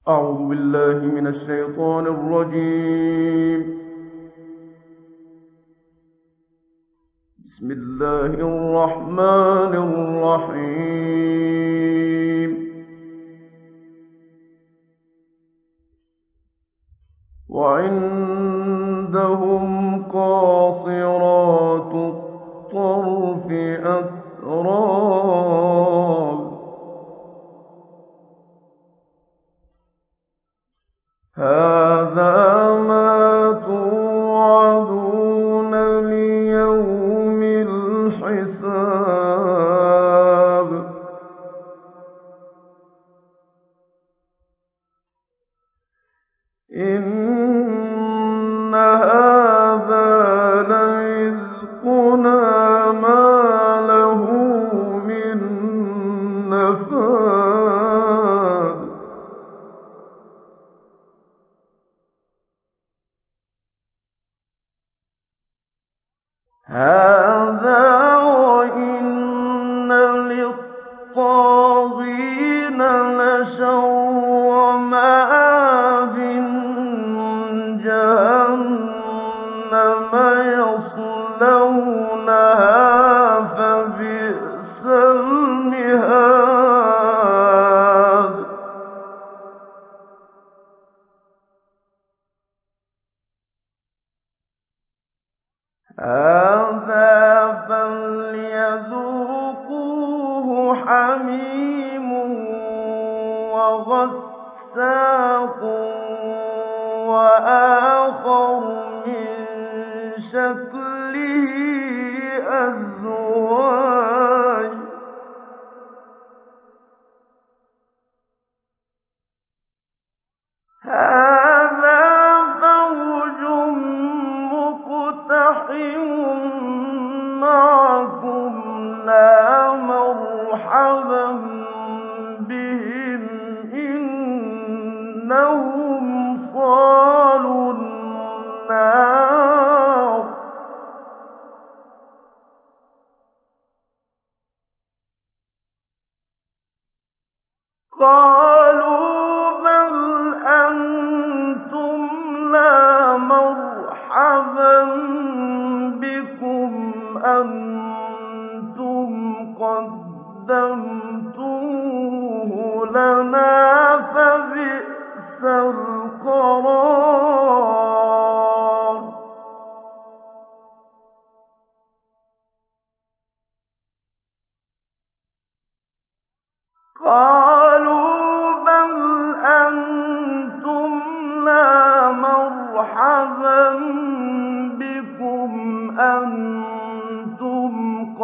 أعوذ بالله من الشيطان الرجيم. بسم الله الرحمن الرحيم. وعندهم قاصرات الطرف أتراب. هذا ما توعدون ليوم الحساب. إن هذا لرزقنا ما له من نفاد. هذا وإن للطاغين لشر مآب. جهنم يصلونها فبئس المهاد. هذا فليذوقوه حميم وغساق وآخر من شكله أزواج. هذا فوج مقتحم معكم لا مرحبا بهم إنهم صالوا النار. قالوا بل أنتم لا مرحبا بكم أنتم قدمتموه لنا فبئس القرار. قالوا بل أنتم لا مرحبا بكم أنتم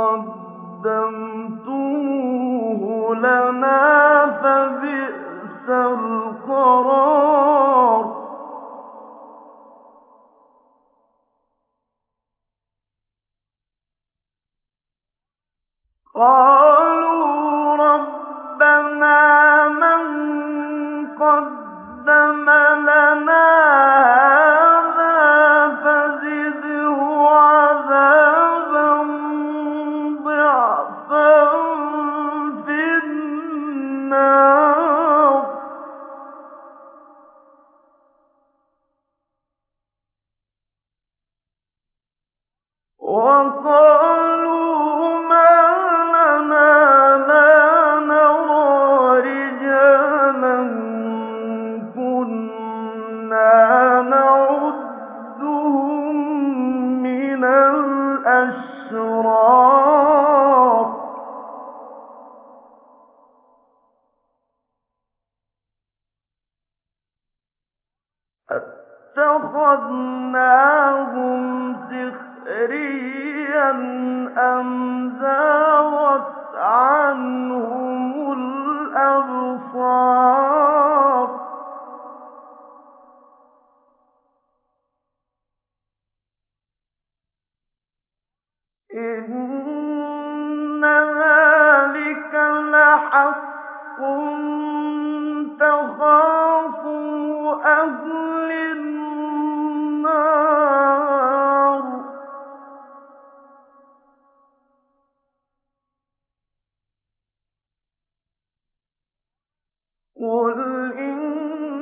قدمتموه لنا فبئس القرار. قالوا ربنا من قدم لنا هذا فزده عذابا ضعفا في النار. وقالوا ما لنا لا نرى رجالا كنا نعدهم من الأشرار. أتخذناهم سخريا أم زاغت عنهم الأبصار. إن ذلك لحق تخاصم أهل النار. قل إن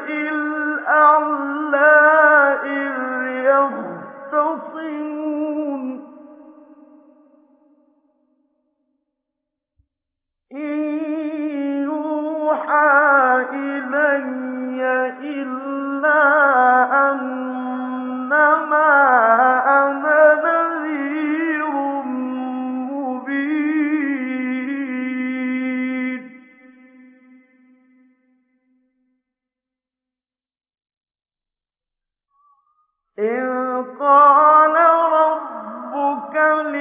الْأَعْلَىٰ إِذْ يَخْتَصِمُونَ إِن يُوحَىٰ إِلَيَّ إِلَّا أَنَّمَا أَنَا نَذِيرٌ مُّبِينٌ إِذْ قَالَ رَبُّكَ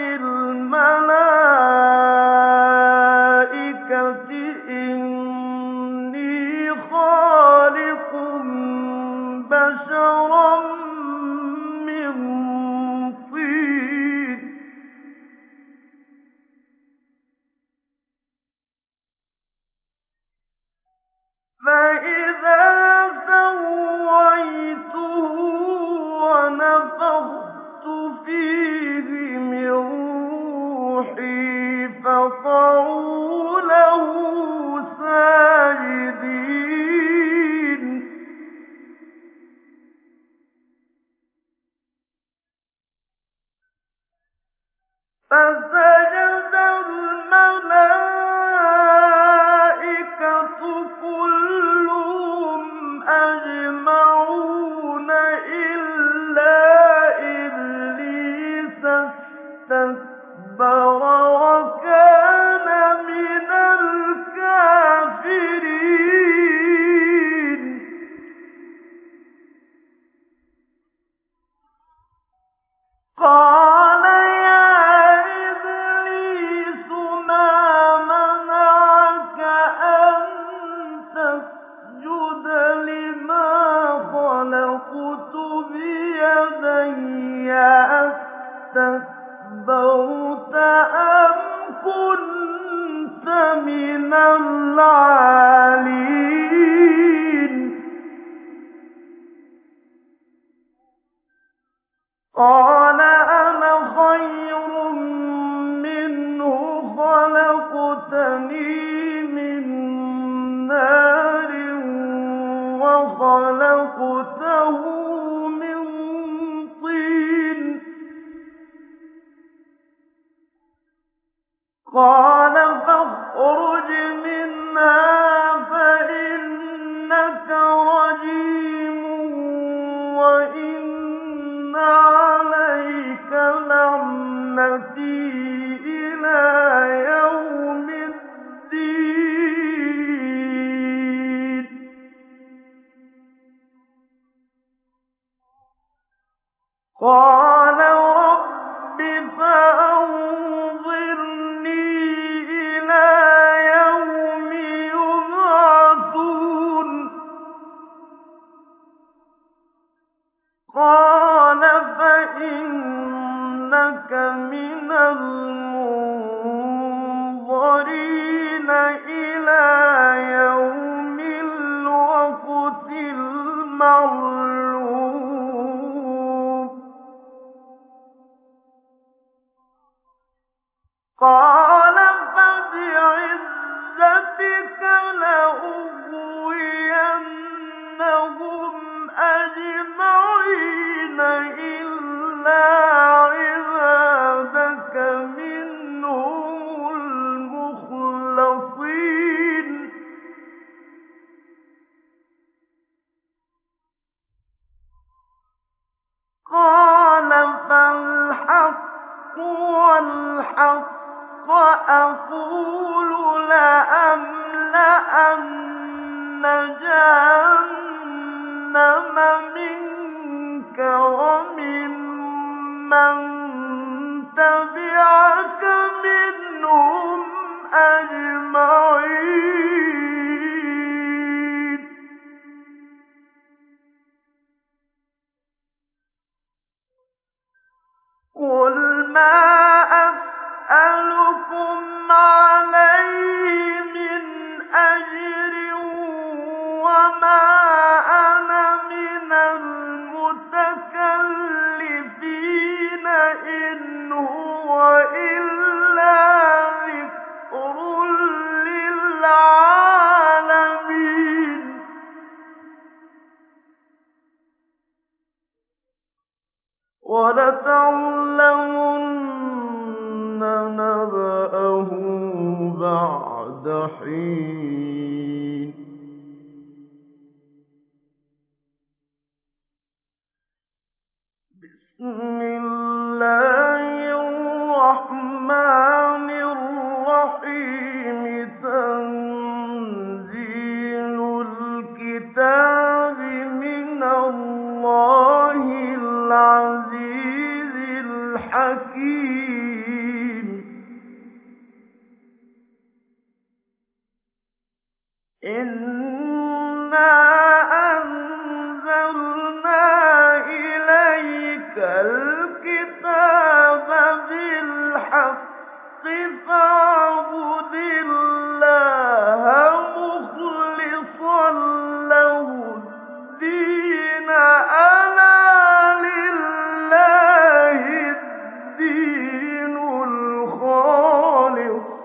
لِلْمَلَائِكَةِ إِنِّي خَالِقٌ بَشَرًا مِّن طِينٍ فَإِذَا سَوَّيْتُهُ وَنَفَخْتُ فِيهِ مِن رُّوحِي فَقَعُوا لَهُ سَاجِدِينَ فَسَجَدَ الْمَلَائِكَةُ كُلُّهُمْ أَجْمَعُونَ إِلَّا إِبْلِيسَ اسْتَكْبَرَ وَكَانَ مِنَ الْكَافِرِينَ قَالَ يَا إِبْلِيسُ مَا مَنَعَكَ أَن تَسْجُدَ لِمَا خَلَقْتُ بِيَدَيَّ أَسْتَكْبَرْتَ أَمْ كُنتَ مِنَ الْعَالِينَ قَالَ أَنَا خَيْرٌ مِّنْهُ خَلَقْتَنِي مِن نَّارٍ وَخَلَقْتَهُ مِن طِينٍ قَالَ فَاخْرُجْ مِنْهَا فَإِنَّكَ رَجِيمٌ وَإِنَّ عَلَيْكَ لَعْنَتِي إِلَىٰ يَوْمِ الدِّينِ قَالَ رَبِّ فَأَنظِرْنِي إِلَىٰ يَوْمِ يُبْعَثُونَ قَالَ فَإِنَّكَ مِنَ الْمُنظَرِينَ إِلَىٰ يَوْمِ الْوَقْتِ الْمَعْلُومِ قَالَ فَبِعِزَّتِكَ لَأُغْوِيَنَّهُمْ أَجْمَعِينَ إِلَّا عِبَادَكَ مِنْهُمُ الْمُخْلَصِينَ قَالَ فَالْحَقُّ وَالْحَقَّ أَقُولُ لَأَمْلَأَنَّ جَهَنَّمَ مِنكَ وَمِمَّن تَبِعَكَ مِنْهُمْ أَجْمَعِينَ قُلْ مَا أَسْأَلُكُمْ عَلَيْهِ مِنْ أَجْرٍ إِنَّا أَنزَلْنَا إِلَيْكَ الْكِتَابَ بِالْحَقِّ فَاعْبُدِ اللَّهَ مُخْلِصًا لَّهُ الدِّينَ أَلَا لِلَّهِ الدِّينُ الْخَالِصُ ۚ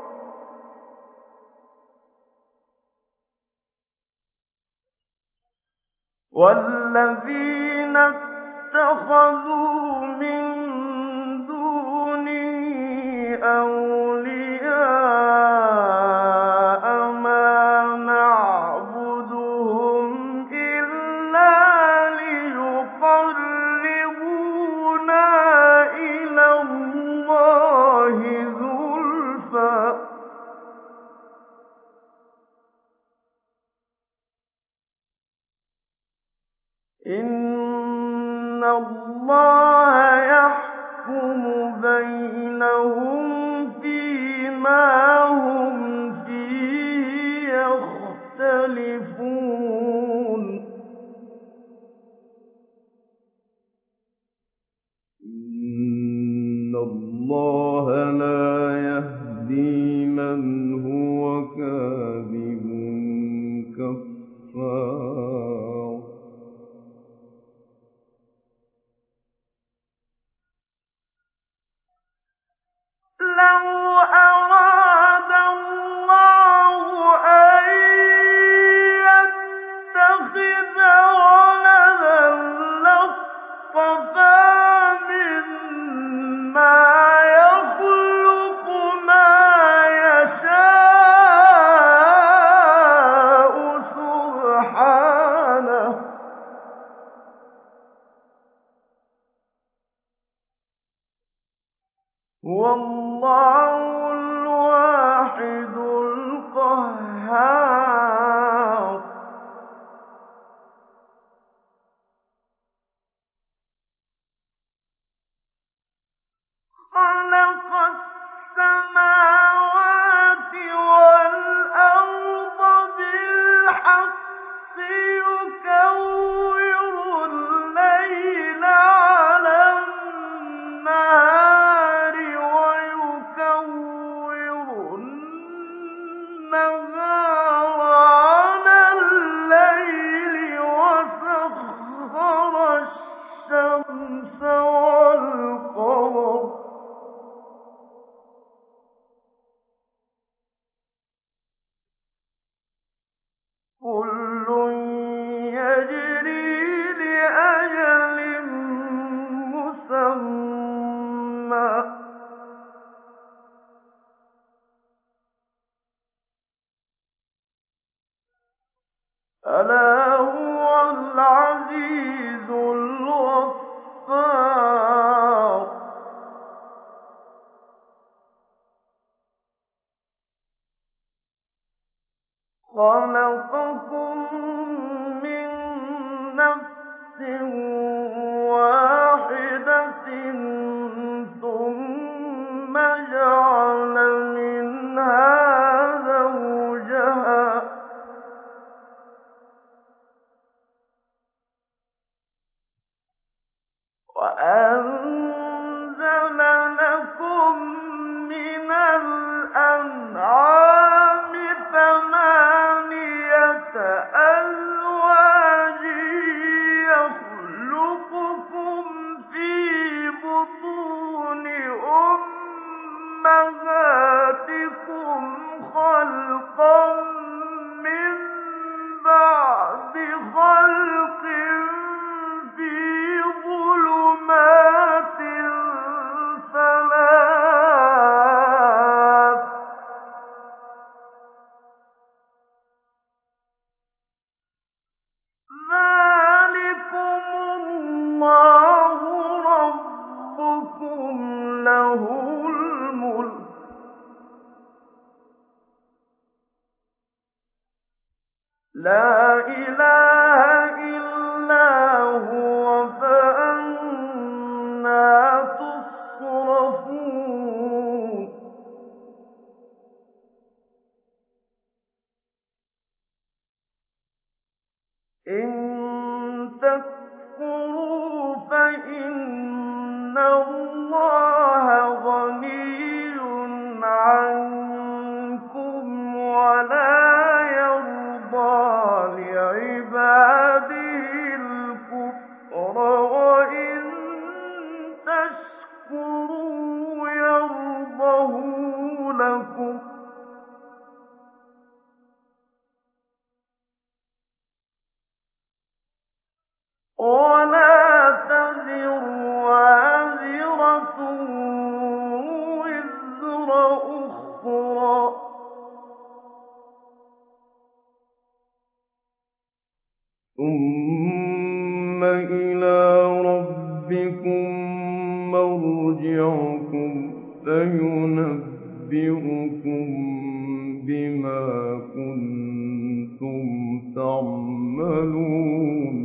وَالَّذِينَ اتَّخَذُوا مِن دُونِهِ أَوْلِيَاءَ مَا نَعْبُدُهُمْ إِلَّا لِيُقَرِّبُونَا إِلَى اللَّهِ زُلْفَىٰ ۚ إِنَّ اللَّهَ يَحْكُمُ بَيْنَهُمْ فِيمَا هُمْ فِيهِ يَخْتَلِفُونَ إِنَّ اللَّهَ لَا يَهْدِي مَنْ هُوَ كَاذِبٌ كَفَّارٌ لَّوْ أَرَادَ اللَّهُ أَن يَتَّخِذَ وَلَدًا لَّاصْطَفَىٰ مِمَّا يَخْلُقُ مَا يَشَاءُ سُبْحَانَهُ ۖ هُوَ اللَّهُ الْوَاحِدُ الْقَهَّارُ خَلَقَ السَّمَاوَاتِ وَالْأَرْضَ بِالْحَقِّ يُكَوِّرُ اللَّيْلَ عَلَى النَّهَارِ وَيُكَوِّرُ النَّهَارَ عَلَى اللَّيْلِ وَسَخَّرَ الشَّمْسَ وَالْقَمَرَ كُلٌّ يَجْرِي لِأَجَلٍ مُّسَمًّى ۗ أَلَا هُوَ الْعَزِيزُ الْغَفَّارُ خَلَقَكُم مِّن نَّفْسٍ وَاحِدَةٍ ثُمَّ جَعَلَ مِنْهَا زَوْجَهَا وَأَنزَلَ لَكُم مِّنَ الْأَنْعَامِ ثَمَانِيَةَ أَزْوَاجٍ يَخْلُقُكُمْ فِي بُطُونِ أُمَّهَاتِكُمْ خَلْقًا مِّن بَعْدِ خَلْقٍ فِي ظُلُمَاتٍ ثَلَاثٍ ۚ ذَٰلِكُمُ اللَّهُ رَبُّكُمْ لَهُ الْمُلْكُ ۖ لَا إِلَٰهَ إِلَّا هُوَ ۖ فَأَنَّىٰ تُصْرَفُونَ إِن تَكْفُرُوا فَإِنَّ اللَّهَ غَنِيٌّ عَنكُمْ وَلَا يَرْضَىٰ لِعِبَادِهِ الْكُفْرَ وَإِن تَشْكُرُوا يَرْضَهُ لَكُمْ ۗ وَلَا تَزِرُ وَازِرَةٌ وِزْرَ أُخْرَىٰ ۗ ثُمَّ إِلَىٰ رَبِّكُم مَّرْجِعُكُمْ فَيُنَبِّئُكُم بِمَا كُنتُمْ تَعْمَلُونَ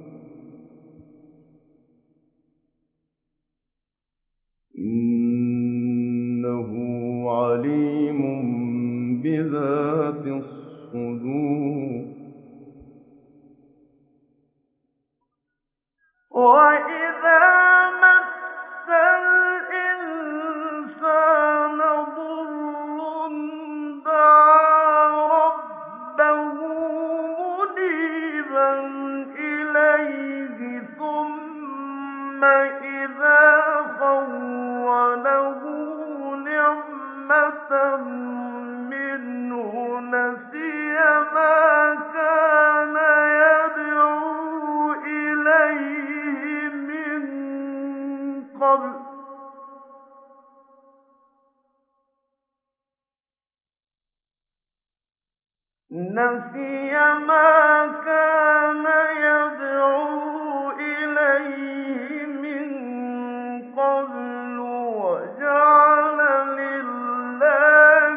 إِنَّهُ عَلِيمٌ بِذَاتِ الصُّدُورِ وَإِذَا مَسَّ الْإِنسَانَ ضُرٌّ دَعَا رَبَّهُ مُنِيبًا إِلَيْهِ ثُمَّ إِذَا خَوَّلَهُ نِعْمَةً مِّنْهُ نَسِيَ مَا كَانَ يَدْعُو إِلَيْهِ مِن قَبْلُ ۚ وَجَعَلَ لِلَّهِ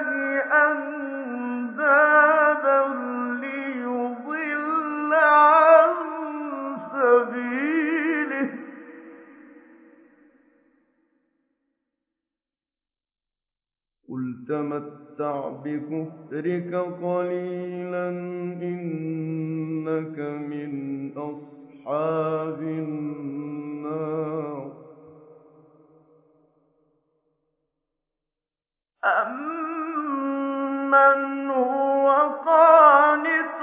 أَندَادًا لِّيُضِلَّ عَن سَبِيلِهِ ۗ قُلْ تَمَتَّعْ بِكُفْرِكَ قَلِيلًا إِنَّكَ مِنْ أَصْحَابِ النَّارِ أَمَّنْ هُوَ قَانِتٌ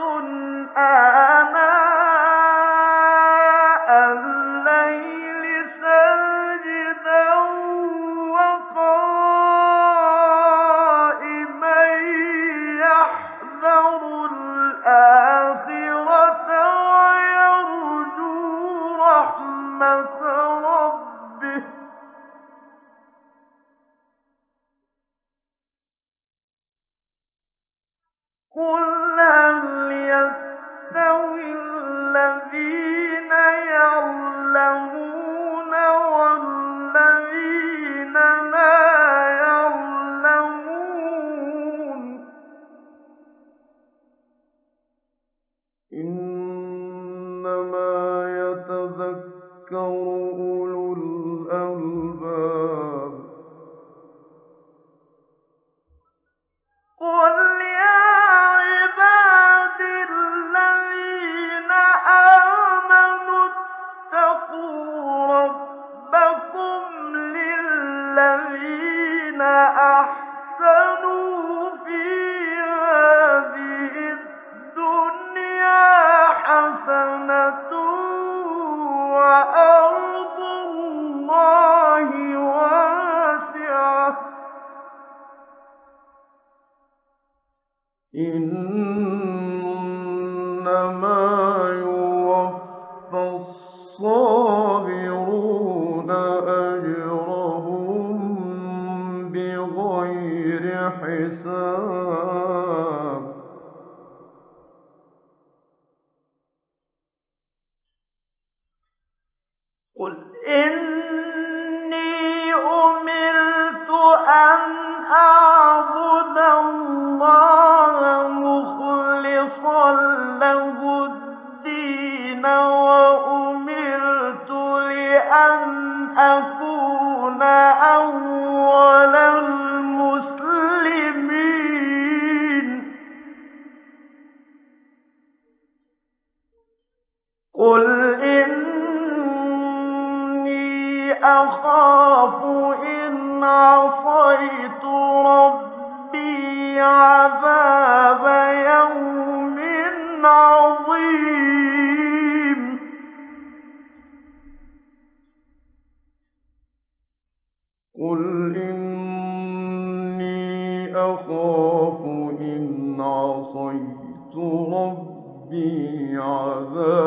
آنَاءَ اللَّيْلِ سَاجِدًا وَقَائِمًا يَحْذَرُ الْآخِرَةَ وَيَرْجُو رَحْمَةَ رَبِّهِ ۗ قُلْ هَلْ يَسْتَوِي الَّذِينَ يَعْلَمُونَ وَالَّذِينَ لَا يَعْلَمُونَ ۗ إِنَّمَا يَتَذَكَّرُ أُولُو الْأَلْبَابِ قُلْ يَا عِبَادِيَ الَّذِينَ آمَنُوا اتَّقُوا رَبَّكُمْ لِلَّذِينَ أَحْسَنُوا فِي هَٰذِهِ الدُّنْيَا حَسَنَةٌ وَأَرْضُ اللَّهِ وَاسِعَةٌ ۗ إِنَّمَا يُوَفَّى الصَّابِرُونَ أَجْرَهُم بِغَيْرِ حِسَابٍ قُلْ إِنِّي أُمِرْتُ أَنْ أَعْبُدَ اللَّهَ مُخْلِصًا لَّهُ الدِّينَ وَأُمِرْتُ لِأَنْ أَكُونَ أَوَّلَ الْمُسْلِمِينَ قُلْ إِنِّي أَخَافُ إِنْ عَصَيْتُ رَبِّي عَذَابَ يَوْمٍ عَظِيمٍ قُلْ إِنِّي أَخَافُ إِنْ عَصَيْتُ رَبِّي عَذَابَ